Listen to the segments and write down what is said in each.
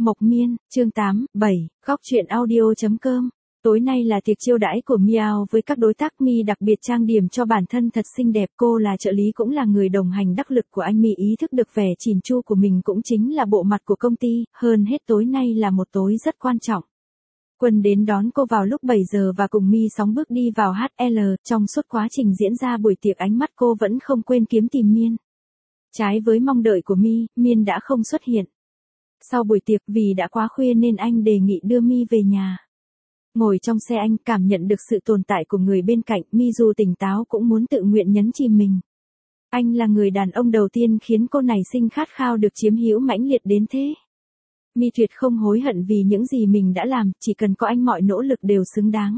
Mộc Miên, chương 8, 7, góc truyện audio.com. Tối nay là tiệc chiêu đãi của Meow với các đối tác. Mi đặc biệt trang điểm cho bản thân thật xinh đẹp. Cô là trợ lý cũng là người đồng hành đắc lực của anh. Mi ý thức được vẻ chỉn chu của mình cũng chính là bộ mặt của công ty. Hơn hết tối nay là một tối rất quan trọng. Quân đến đón cô vào lúc 7 giờ và cùng Mi sóng bước đi vào HL. Trong suốt quá trình diễn ra buổi tiệc ánh mắt cô vẫn không quên kiếm tìm Miên. Trái với mong đợi của Mi, Miên đã không xuất hiện. Sau buổi tiệc vì đã quá khuya nên anh đề nghị đưa Mi về nhà. Ngồi trong xe anh cảm nhận được sự tồn tại của người bên cạnh. Mi dù tỉnh táo cũng muốn tự nguyện nhấn chìm mình. Anh là người đàn ông đầu tiên khiến cô nảy sinh khát khao được chiếm hữu mãnh liệt đến thế. Mi tuyệt không hối hận vì những gì mình đã làm, chỉ cần có anh mọi nỗ lực đều xứng đáng.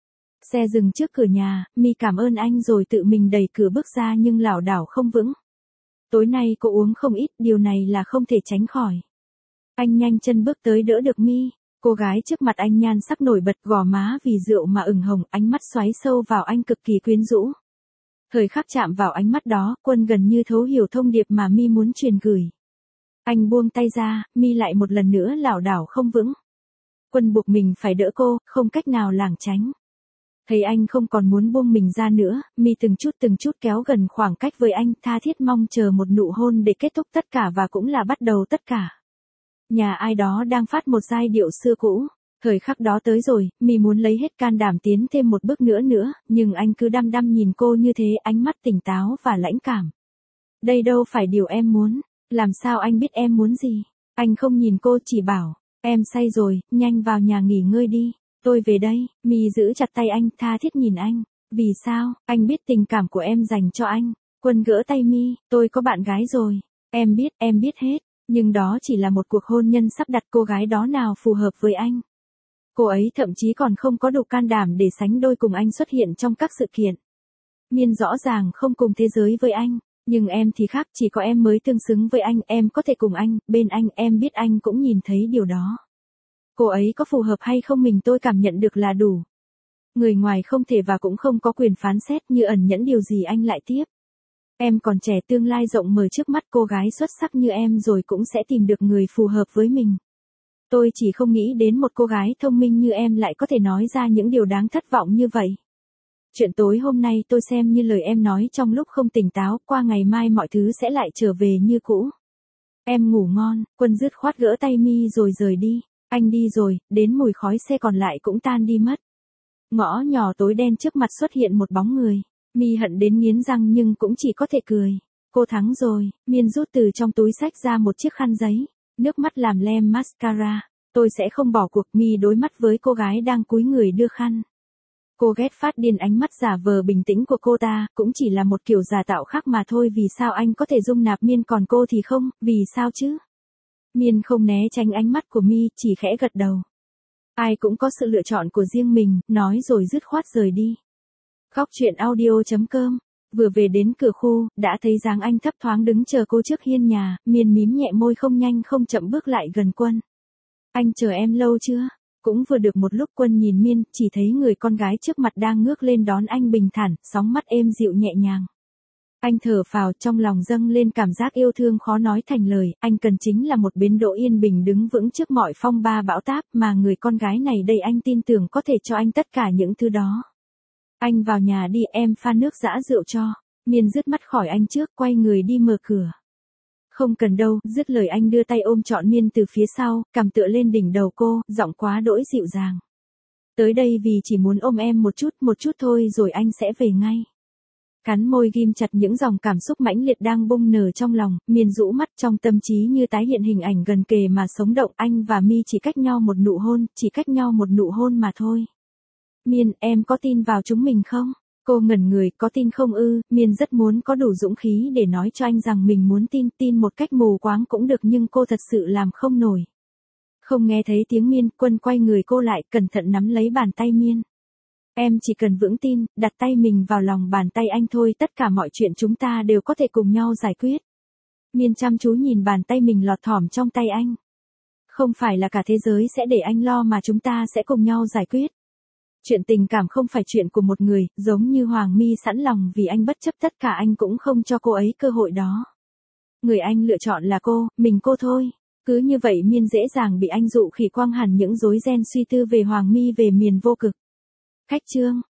Xe dừng trước cửa nhà, Mi cảm ơn anh rồi tự mình đẩy cửa bước ra nhưng lảo đảo không vững. Tối nay cô uống không ít, điều này là không thể tránh khỏi. Anh nhanh chân bước tới đỡ được Mi. Cô gái trước mặt anh nhan sắc nổi bật, gò má vì rượu mà ửng hồng, ánh mắt xoáy sâu vào anh cực kỳ quyến rũ. Thời khắc chạm vào ánh mắt đó, Quân gần như thấu hiểu thông điệp mà Mi muốn truyền gửi. Anh buông tay ra, Mi lại một lần nữa lảo đảo không vững. Quân buộc mình phải đỡ cô, không cách nào lảng tránh. Thấy anh không còn muốn buông mình ra nữa, Mi từng chút kéo gần khoảng cách với anh, tha thiết mong chờ một nụ hôn để kết thúc tất cả và cũng là bắt đầu tất cả. Nhà ai đó đang phát một giai điệu xưa cũ. Thời khắc đó tới rồi, Mi muốn lấy hết can đảm tiến thêm một bước nữa, nhưng anh cứ đăm đăm nhìn cô như thế, ánh mắt tỉnh táo và lãnh cảm. Đây đâu phải điều em muốn. Làm sao anh biết em muốn gì? Anh không nhìn cô, chỉ bảo, em say rồi, nhanh vào nhà nghỉ ngơi đi. Tôi về đây. Mi giữ chặt tay anh, tha thiết nhìn anh. Vì sao? Anh biết tình cảm của em dành cho anh. Quân gỡ tay Mi, tôi có bạn gái rồi. Em biết hết. Nhưng đó chỉ là một cuộc hôn nhân sắp đặt, cô gái đó nào phù hợp với anh. Cô ấy thậm chí còn không có đủ can đảm để sánh đôi cùng anh xuất hiện trong các sự kiện. Miên rõ ràng không cùng thế giới với anh. Nhưng em thì khác, chỉ có em mới tương xứng với anh, em có thể cùng anh, bên anh, em biết anh cũng nhìn thấy điều đó. Cô ấy có phù hợp hay không mình tôi cảm nhận được là đủ. Người ngoài không thể và cũng không có quyền phán xét, như ẩn nhẫn điều gì anh lại tiếp. Em còn trẻ, tương lai rộng mở trước mắt, cô gái xuất sắc như em rồi cũng sẽ tìm được người phù hợp với mình. Tôi chỉ không nghĩ đến một cô gái thông minh như em lại có thể nói ra những điều đáng thất vọng như vậy. Chuyện tối hôm nay tôi xem như lời em nói trong lúc không tỉnh táo, qua ngày mai mọi thứ sẽ lại trở về như cũ. Em ngủ ngon. Quân dứt khoát gỡ tay Mi rồi rời đi. Anh đi rồi, đến mùi khói xe còn lại cũng tan đi mất. Ngõ nhỏ tối đen trước mặt xuất hiện một bóng người. Mi hận đến nghiến răng nhưng cũng chỉ có thể cười. Cô thắng rồi. Miên rút từ trong túi xách ra một chiếc khăn giấy. Nước mắt làm lem mascara. Tôi sẽ không bỏ cuộc. Mi đối mắt với cô gái đang cúi người đưa khăn. Cô ghét phát điên ánh mắt giả vờ bình tĩnh của cô ta, cũng chỉ là một kiểu giả tạo khác mà thôi. Vì sao anh có thể dung nạp Miên còn cô thì không, vì sao chứ? Miên không né tránh ánh mắt của Mi, chỉ khẽ gật đầu. Ai cũng có sự lựa chọn của riêng mình, nói rồi dứt khoát rời đi. Góc truyện audio.com. Vừa về đến cửa khu, đã thấy dáng anh thấp thoáng đứng chờ cô trước hiên nhà. Miên mím nhẹ môi không nhanh không chậm bước lại gần Quân. Anh chờ em lâu chưa? Cũng vừa được một lúc. Quân nhìn Miên, chỉ thấy người con gái trước mặt đang ngước lên đón anh bình thản, sóng mắt êm dịu nhẹ nhàng. Anh thở phào, trong lòng dâng lên cảm giác yêu thương khó nói thành lời. Anh cần chính là một bến đỗ yên bình đứng vững trước mọi phong ba bão táp, mà người con gái này đây anh tin tưởng có thể cho anh tất cả những thứ đó. Anh vào nhà đi, em pha nước giã rượu cho. Miên dứt mắt khỏi anh trước, quay người đi mở cửa. Không cần đâu, dứt lời anh đưa tay ôm trọn Miên từ phía sau, cằm tựa lên đỉnh đầu cô, giọng quá đỗi dịu dàng. Tới đây vì chỉ muốn ôm em một chút thôi rồi anh sẽ về ngay. Cắn môi ghim chặt những dòng cảm xúc mãnh liệt đang bung nở trong lòng, Miên rũ mắt, trong tâm trí như tái hiện hình ảnh gần kề mà sống động. Anh và Mi chỉ cách nhau một nụ hôn, chỉ cách nhau một nụ hôn mà thôi. Miên, em có tin vào chúng mình không? Cô ngẩn người, có tin không ư? Miên rất muốn có đủ dũng khí để nói cho anh rằng mình muốn tin một cách mù quáng cũng được, nhưng cô thật sự làm không nổi. Không nghe thấy tiếng Miên, Quân quay người cô lại, cẩn thận nắm lấy bàn tay Miên. Em chỉ cần vững tin, đặt tay mình vào lòng bàn tay anh thôi, tất cả mọi chuyện chúng ta đều có thể cùng nhau giải quyết. Miên chăm chú nhìn bàn tay mình lọt thỏm trong tay anh. Không phải là cả thế giới sẽ để anh lo mà chúng ta sẽ cùng nhau giải quyết. Chuyện tình cảm không phải chuyện của một người, giống như Hoàng My sẵn lòng vì anh bất chấp tất cả, anh cũng không cho cô ấy cơ hội đó. Người anh lựa chọn là cô, mình cô thôi. Cứ như vậy Miên dễ dàng bị anh dụ khỉ quăng hẳn những rối ren suy tư về Hoàng Mi về miền vô cực. Khách trương,